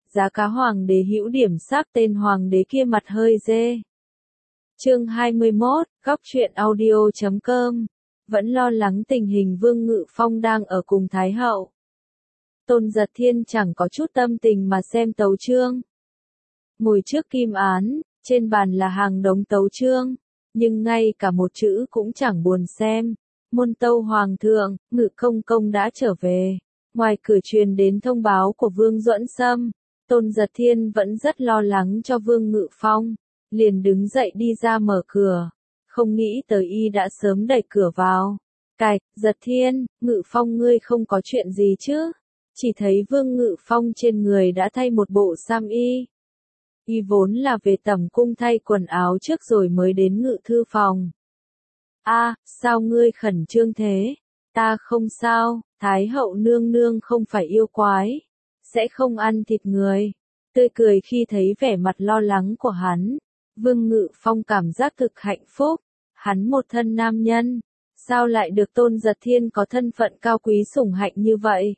giá cá hoàng đế hữu điểm sắc tên hoàng đế kia mặt hơi dê. Chương 21, góc truyện audio.com. Vẫn lo lắng tình hình Vương Ngự Phong đang ở cùng Thái hậu. Tôn Giật Thiên chẳng có chút tâm tình mà xem tấu chương. Ngồi trước kim án, trên bàn là hàng đống tấu chương, nhưng ngay cả một chữ cũng chẳng buồn xem. Môn tâu hoàng thượng, Ngự công công đã trở về. Ngoài cửa truyền đến thông báo của Vương Duẫn Sâm, Tôn Giật Thiên vẫn rất lo lắng cho Vương Ngự Phong, liền đứng dậy đi ra mở cửa. Không nghĩ tới y đã sớm đẩy cửa vào. Cạch, Giật Thiên, Ngự Phong ngươi không có chuyện gì chứ? Chỉ thấy Vương Ngự Phong trên người đã thay một bộ sam y. Y vốn là về tẩm cung thay quần áo trước rồi mới đến ngự thư phòng. Sao ngươi khẩn trương thế? Ta không sao, Thái hậu nương nương không phải yêu quái, sẽ không ăn thịt người. Tươi cười khi thấy vẻ mặt lo lắng của hắn, Vương Ngự Phong cảm giác thực hạnh phúc. Hắn một thân nam nhân, sao lại được Tôn Giật Thiên có thân phận cao quý sủng hạnh như vậy?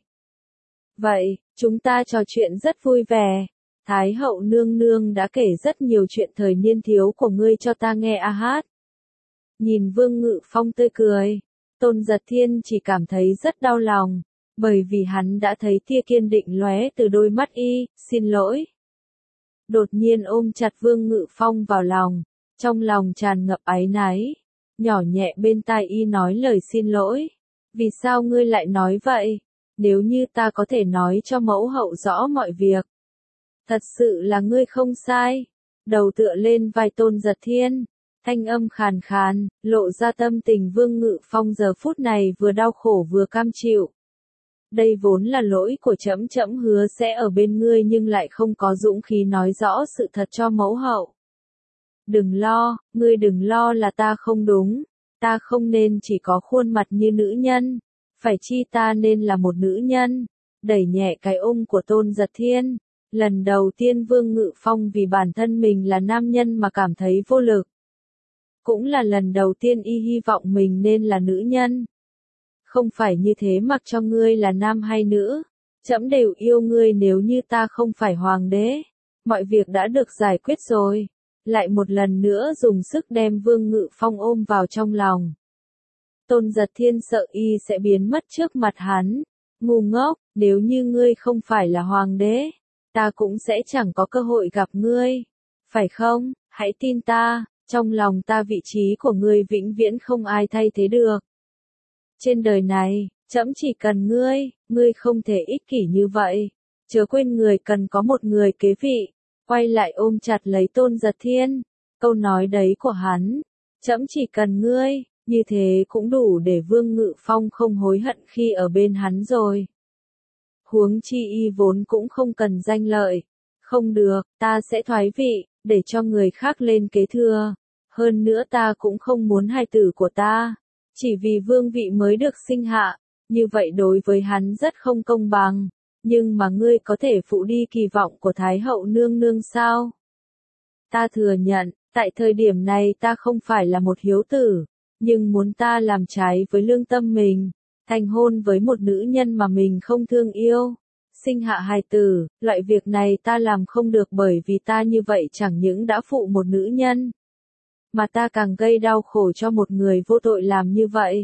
Vậy, chúng ta trò chuyện rất vui vẻ. Thái hậu nương nương đã kể rất nhiều chuyện thời niên thiếu của ngươi cho ta nghe hát. Nhìn Vương Ngự Phong tươi cười, Tôn Giật Thiên chỉ cảm thấy rất đau lòng, bởi vì hắn đã thấy tia kiên định lóe từ đôi mắt y, xin lỗi. Đột nhiên ôm chặt Vương Ngự Phong vào lòng, trong lòng tràn ngập áy náy, nhỏ nhẹ bên tai y nói lời xin lỗi. Vì sao ngươi lại nói vậy? Nếu như ta có thể nói cho mẫu hậu rõ mọi việc. Thật sự là ngươi không sai. Đầu tựa lên vai Tôn Giật Thiên, thanh âm khàn khàn, lộ ra tâm tình Vương Ngự Phong giờ phút này vừa đau khổ vừa cam chịu. Đây vốn là lỗi của trẫm, trẫm hứa sẽ ở bên ngươi nhưng lại không có dũng khí nói rõ sự thật cho mẫu hậu. Đừng lo, ngươi đừng lo là ta không đúng, ta không nên chỉ có khuôn mặt như nữ nhân, phải chi ta nên là một nữ nhân. Đẩy nhẹ cái ôm của Tôn Giật Thiên, lần đầu tiên Vương Ngự Phong vì bản thân mình là nam nhân mà cảm thấy vô lực. Cũng là lần đầu tiên y hy vọng mình nên là nữ nhân. Không phải như thế mặc cho ngươi là nam hay nữ, trẫm đều yêu ngươi nếu như ta không phải hoàng đế. Mọi việc đã được giải quyết rồi. Lại một lần nữa dùng sức đem Vương Ngự Phong ôm vào trong lòng. Tôn Giật Thiên sợ y sẽ biến mất trước mặt hắn. Ngu ngốc, nếu như ngươi không phải là hoàng đế, ta cũng sẽ chẳng có cơ hội gặp ngươi. Phải không? Hãy tin ta, trong lòng ta vị trí của ngươi vĩnh viễn không ai thay thế được. Trên đời này, trẫm chỉ cần ngươi, ngươi không thể ích kỷ như vậy. Chớ quên người cần có một người kế vị. Quay lại ôm chặt lấy Tôn Giật Thiên, câu nói đấy của hắn, trẫm chỉ cần ngươi, như thế cũng đủ để Vương Ngự Phong không hối hận khi ở bên hắn rồi. Huống chi y vốn cũng không cần danh lợi. Không được, ta sẽ thoái vị, để cho người khác lên kế thừa. Hơn nữa ta cũng không muốn hài tử của ta, chỉ vì vương vị mới được sinh hạ, như vậy đối với hắn rất không công bằng. Nhưng mà ngươi có thể phụ đi kỳ vọng của Thái hậu nương nương sao? Ta thừa nhận, tại thời điểm này ta không phải là một hiếu tử, nhưng muốn ta làm trái với lương tâm mình, thành hôn với một nữ nhân mà mình không thương yêu, sinh hạ hài tử, loại việc này ta làm không được bởi vì ta như vậy chẳng những đã phụ một nữ nhân, mà ta càng gây đau khổ cho một người vô tội làm như vậy.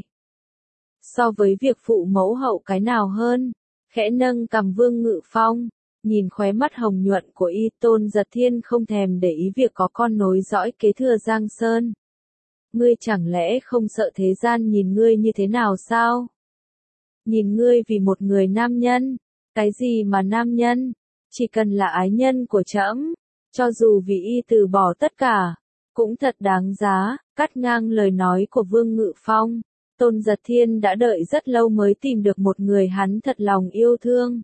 So với việc phụ mẫu hậu cái nào hơn? Khẽ nâng cằm Vương Ngự Phong, nhìn khóe mắt hồng nhuận của y, Tôn Giật Thiên không thèm để ý việc có con nối dõi kế thừa Giang Sơn. Ngươi chẳng lẽ không sợ thế gian nhìn ngươi như thế nào sao? Nhìn ngươi vì một người nam nhân, cái gì mà nam nhân, chỉ cần là ái nhân của trẫm, cho dù vì y từ bỏ tất cả, cũng thật đáng giá. Cắt ngang lời nói của Vương Ngự Phong, Tôn Giật Thiên đã đợi rất lâu mới tìm được một người hắn thật lòng yêu thương.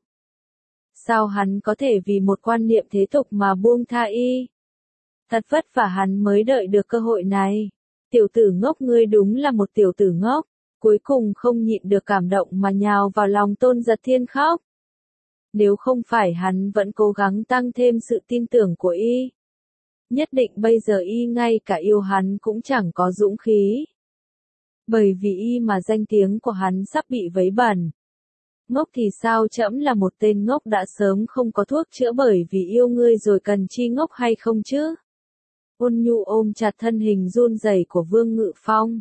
Sao hắn có thể vì một quan niệm thế tục mà buông tha y? Thật vất vả hắn mới đợi được cơ hội này. Tiểu tử ngốc, ngươi đúng là một tiểu tử ngốc. Cuối cùng không nhịn được cảm động mà nhào vào lòng Tôn Giật Thiên khóc. Nếu không phải hắn vẫn cố gắng tăng thêm sự tin tưởng của y, nhất định bây giờ y ngay cả yêu hắn cũng chẳng có dũng khí. Bởi vì y mà danh tiếng của hắn sắp bị vấy bẩn. Ngốc thì sao, trẫm là một tên ngốc đã sớm không có thuốc chữa bởi vì yêu ngươi rồi cần chi ngốc hay không chứ? Ôn nhu ôm chặt thân hình run rẩy của Vương Ngự Phong.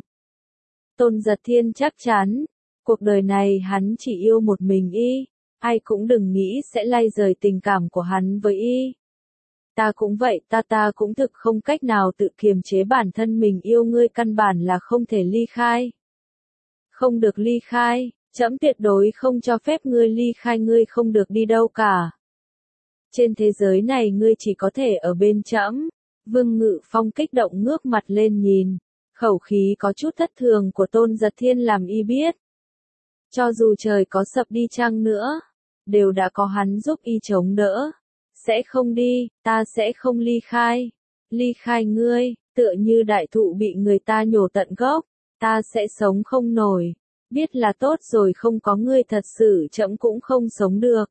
Tôn Giật Thiên chắc chắn, cuộc đời này hắn chỉ yêu một mình y, ai cũng đừng nghĩ sẽ lay rời tình cảm của hắn với y. Ta cũng vậy, ta cũng thực không cách nào tự kiềm chế bản thân mình, yêu ngươi căn bản là không thể ly khai. Không được ly khai, trẫm tuyệt đối không cho phép ngươi ly khai, ngươi không được đi đâu cả. Trên thế giới này ngươi chỉ có thể ở bên trẫm. Vương Ngự Phong kích động ngước mặt lên nhìn, khẩu khí có chút thất thường của Tôn Giật Thiên làm y biết. Cho dù trời có sập đi chăng nữa, đều đã có hắn giúp y chống đỡ. Sẽ không đi, ta sẽ không ly khai. Ly khai ngươi, tựa như đại thụ bị người ta nhổ tận gốc, ta sẽ sống không nổi. Biết là tốt rồi, không có ngươi thật sự trẫm cũng không sống được.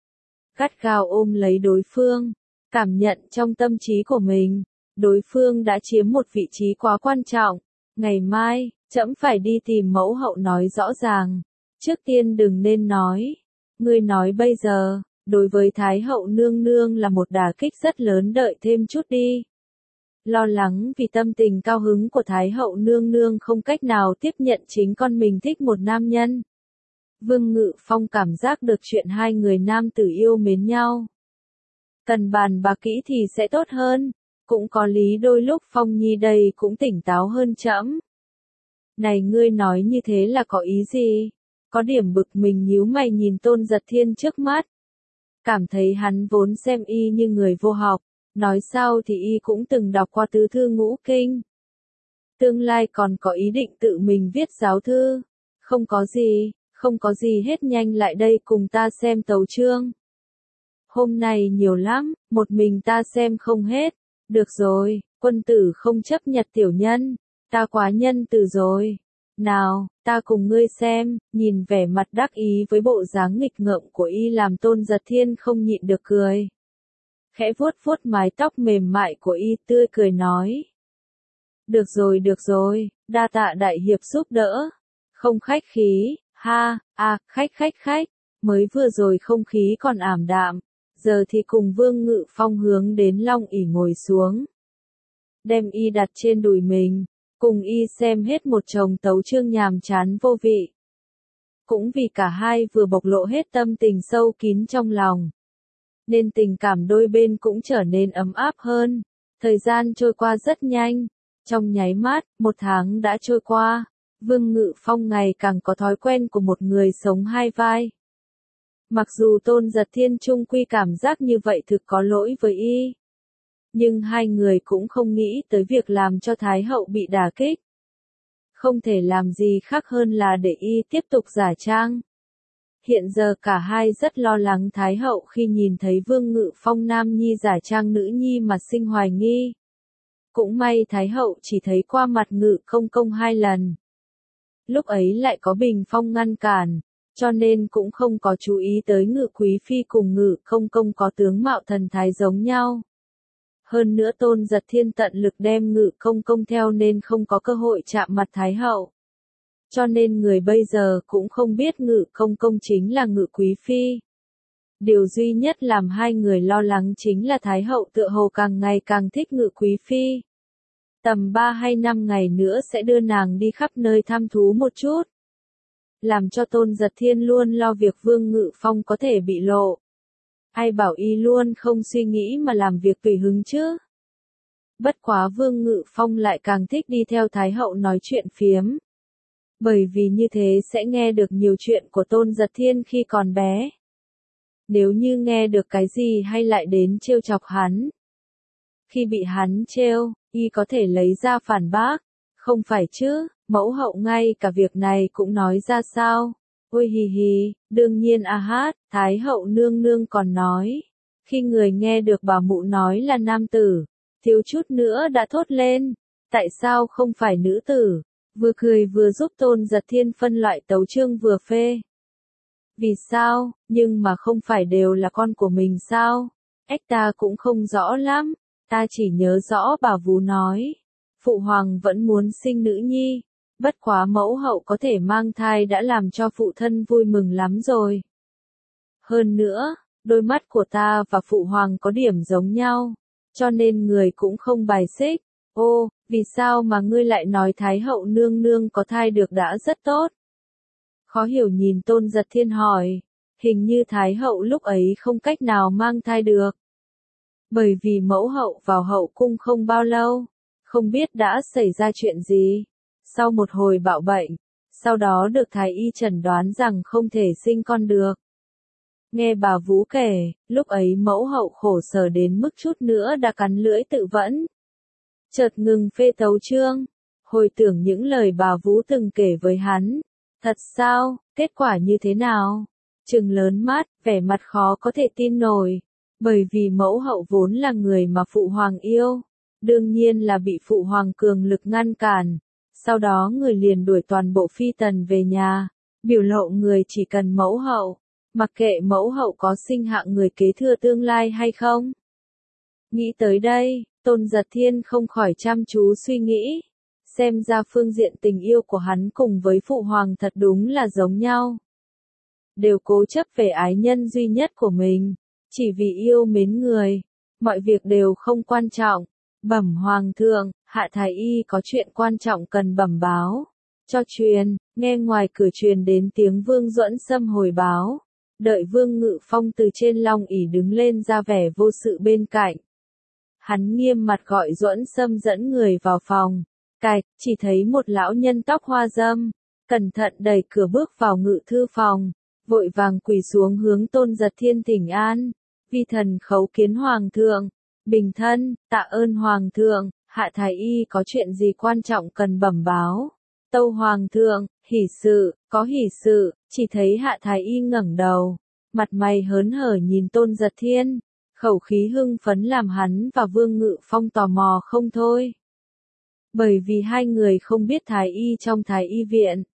Gắt gao ôm lấy đối phương, cảm nhận trong tâm trí của mình, đối phương đã chiếm một vị trí quá quan trọng. Ngày mai, trẫm phải đi tìm mẫu hậu nói rõ ràng. Trước tiên đừng nên nói. Ngươi nói bây giờ, đối với Thái hậu nương nương là một đả kích rất lớn, đợi thêm chút đi. Lo lắng vì tâm tình cao hứng của Thái hậu nương nương không cách nào tiếp nhận chính con mình thích một nam nhân. Vương Ngự Phong cảm giác được chuyện hai người nam tử yêu mến nhau. Cần bàn bạc kỹ thì sẽ tốt hơn. Cũng có lý, đôi lúc Phong Nhi đây cũng tỉnh táo hơn trẫm. Này, ngươi nói như thế là có ý gì? Có điểm bực mình nhíu mày nhìn Tôn Giật Thiên trước mắt. Cảm thấy hắn vốn xem y như người vô học, nói sao thì y cũng từng đọc qua tứ thư ngũ kinh. Tương lai còn có ý định tự mình viết giáo thư. Không có gì hết, nhanh lại đây cùng ta xem tấu chương. Hôm nay nhiều lắm, một mình ta xem không hết. Được rồi, quân tử không chấp nhặt tiểu nhân, ta quá nhân từ rồi. Nào, ta cùng ngươi xem. Nhìn vẻ mặt đắc ý với bộ dáng nghịch ngợm của y làm Tôn Giật Thiên không nhịn được cười. Khẽ vuốt vuốt mái tóc mềm mại của y, tươi cười nói. Được rồi, đa tạ đại hiệp giúp đỡ. Không khách khí, ha, khách, mới vừa rồi không khí còn ảm đạm, giờ thì cùng Vương Ngự Phong hướng đến long ỷ ngồi xuống. Đem y đặt trên đùi mình, cùng y xem hết một chồng tấu chương nhàm chán vô vị. Cũng vì cả hai vừa bộc lộ hết tâm tình sâu kín trong lòng, nên tình cảm đôi bên cũng trở nên ấm áp hơn. Thời gian trôi qua rất nhanh, trong nháy mắt, 1 tháng đã trôi qua. Vương Ngự Phong ngày càng có thói quen của một người sống hai vai. Mặc dù Tôn Giật Thiên chung quy cảm giác như vậy thực có lỗi với y, nhưng hai người cũng không nghĩ tới việc làm cho Thái hậu bị đả kích. Không thể làm gì khác hơn là để y tiếp tục giả trang. Hiện giờ cả hai rất lo lắng Thái hậu khi nhìn thấy Vương Ngự Phong nam nhi giả trang nữ nhi mà sinh hoài nghi. Cũng may Thái hậu chỉ thấy qua mặt Ngự Công Công 2 lần. Lúc ấy lại có Bình Phong ngăn cản, cho nên cũng không có chú ý tới Ngự Quý Phi cùng Ngự Công Công có tướng mạo thần thái giống nhau. Hơn nữa Tôn Giật Thiên tận lực đem Ngự Công Công theo nên không có cơ hội chạm mặt Thái hậu. Cho nên người bây giờ cũng không biết Ngự Công Công chính là Ngự Quý Phi. Điều duy nhất làm hai người lo lắng chính là Thái hậu tựa hồ càng ngày càng thích Ngự Quý Phi. Tầm 3 hay 5 ngày nữa sẽ đưa nàng đi khắp nơi thăm thú một chút. Làm cho Tôn Giật Thiên luôn lo việc Vương Ngự Phong có thể bị lộ. Ai bảo y luôn không suy nghĩ mà làm việc tùy hứng chứ. Bất quá Vương Ngự Phong lại càng thích đi theo Thái hậu nói chuyện phiếm. Bởi vì như thế sẽ nghe được nhiều chuyện của Tôn Giật Thiên khi còn bé. Nếu như nghe được cái gì hay lại đến trêu chọc hắn. Khi bị hắn trêu, y có thể lấy ra phản bác. Không phải chứ, mẫu hậu ngay cả việc này cũng nói ra sao? Ôi hì hì, đương nhiên hát, Thái hậu nương nương còn nói. Khi người nghe được bà mụ nói là nam tử, thiếu chút nữa đã thốt lên. Tại sao không phải nữ tử? Vừa cười vừa giúp Tôn Giật Thiên phân loại tấu chương vừa phê. Vì sao, nhưng mà không phải đều là con của mình sao? Ta cũng không rõ lắm, ta chỉ nhớ rõ bà vú nói. Phụ hoàng vẫn muốn sinh nữ nhi, bất quá mẫu hậu có thể mang thai đã làm cho phụ thân vui mừng lắm rồi. Hơn nữa, đôi mắt của ta và phụ hoàng có điểm giống nhau, cho nên người cũng không bài xích. Ô, vì sao mà ngươi lại nói Thái hậu nương nương có thai được đã rất tốt? Khó hiểu nhìn Tôn Giật Thiên hỏi, hình như Thái hậu lúc ấy không cách nào mang thai được. Bởi vì mẫu hậu vào hậu cung không bao lâu, không biết đã xảy ra chuyện gì. Sau một hồi bạo bệnh, sau đó được thái y chẩn đoán rằng không thể sinh con được. Nghe bà Vũ kể, lúc ấy mẫu hậu khổ sở đến mức chút nữa đã cắn lưỡi tự vẫn. Chợt ngừng phê tấu chương, hồi tưởng những lời bà Vũ từng kể với hắn. Thật sao, kết quả như thế nào? Trừng lớn mắt, vẻ mặt khó có thể tin nổi. Bởi vì mẫu hậu vốn là người mà phụ hoàng yêu. Đương nhiên là bị phụ hoàng cường lực ngăn cản. Sau đó người liền đuổi toàn bộ phi tần về nhà. Biểu lộ người chỉ cần mẫu hậu. Mặc kệ mẫu hậu có sinh hạng người kế thừa tương lai hay không. Nghĩ tới đây, Tôn Giật Thiên không khỏi chăm chú suy nghĩ. Xem ra phương diện tình yêu của hắn cùng với phụ hoàng thật đúng là giống nhau. Đều cố chấp về ái nhân duy nhất của mình. Chỉ vì yêu mến người. Mọi việc đều không quan trọng. Bẩm hoàng thượng, hạ thái y có chuyện quan trọng cần bẩm báo. Cho truyền, nghe ngoài cửa truyền đến tiếng Vương Duẫn Sâm hồi báo. Đợi Vương Ngự Phong từ trên long ỷ đứng lên ra vẻ vô sự bên cạnh. Hắn nghiêm mặt gọi Duẫn Sâm dẫn người vào phòng. Cạch, chỉ thấy một lão nhân tóc hoa râm, cẩn thận đẩy cửa bước vào ngự thư phòng, vội vàng quỳ xuống hướng Tôn Giật Thiên thỉnh an. Vi thần khấu kiến hoàng thượng, bình thân, tạ ơn hoàng thượng, hạ thái y có chuyện gì quan trọng cần bẩm báo. Tâu hoàng thượng, hỷ sự, có hỷ sự, chỉ thấy hạ thái y ngẩng đầu, mặt mày hớn hở nhìn Tôn Giật Thiên, khẩu khí hưng phấn làm hắn và Vương Ngự Phong tò mò không thôi. Bởi vì hai người không biết thái y trong thái y viện.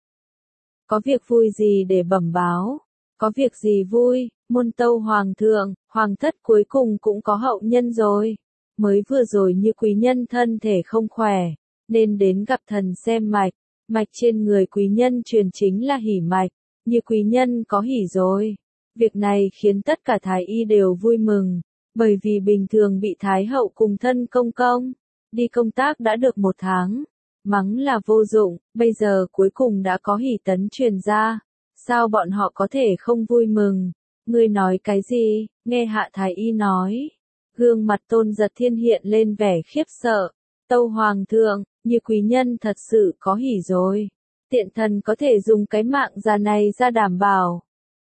Có việc vui gì để bẩm báo? Có việc gì vui? Môn tâu hoàng thượng, hoàng thất cuối cùng cũng có hậu nhân rồi. Mới vừa rồi như quý nhân thân thể không khỏe, nên đến gặp thần xem mạch. Mạch trên người quý nhân truyền chính là hỉ mạch, như quý nhân có hỉ rồi. Việc này khiến tất cả thái y đều vui mừng, bởi vì bình thường bị thái hậu cùng thân công công. Đi công tác đã được 1 tháng, mắng là vô dụng, bây giờ cuối cùng đã có hỷ tấn truyền ra. Sao bọn họ có thể không vui mừng? Ngươi nói cái gì? Nghe hạ thái y nói. Gương mặt Tôn Giật Thiên hiện lên vẻ khiếp sợ. Tâu hoàng thượng, như quý nhân thật sự có hỷ rồi. Tiện thần có thể dùng cái mạng già này ra đảm bảo.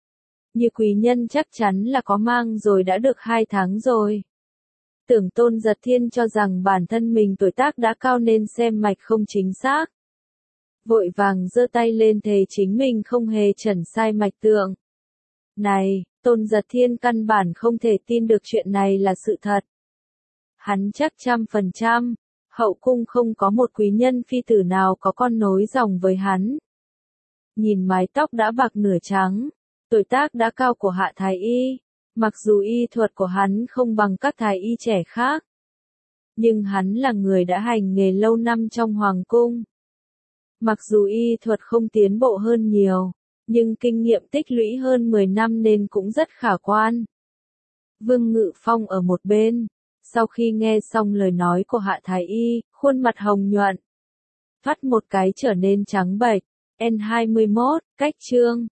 Như quý nhân chắc chắn là có mang rồi đã được 2 tháng rồi. Tưởng Tôn Giật Thiên cho rằng bản thân mình tuổi tác đã cao nên xem mạch không chính xác. Vội vàng giơ tay lên thề chính mình không hề chẩn sai mạch tượng. Này, Tôn Giật Thiên căn bản không thể tin được chuyện này là sự thật. Hắn chắc 100%, hậu cung không có một quý nhân phi tử nào có con nối dòng với hắn. Nhìn mái tóc đã bạc nửa trắng, tuổi tác đã cao của hạ thái y. Mặc dù y thuật của hắn không bằng các thái y trẻ khác, nhưng hắn là người đã hành nghề lâu năm trong hoàng cung. Mặc dù y thuật không tiến bộ hơn nhiều, nhưng kinh nghiệm tích lũy hơn 10 năm nên cũng rất khả quan. Vương Ngự Phong ở một bên, sau khi nghe xong lời nói của hạ thái y, khuôn mặt hồng nhuận, phát một cái trở nên trắng bệch. N21, cách chương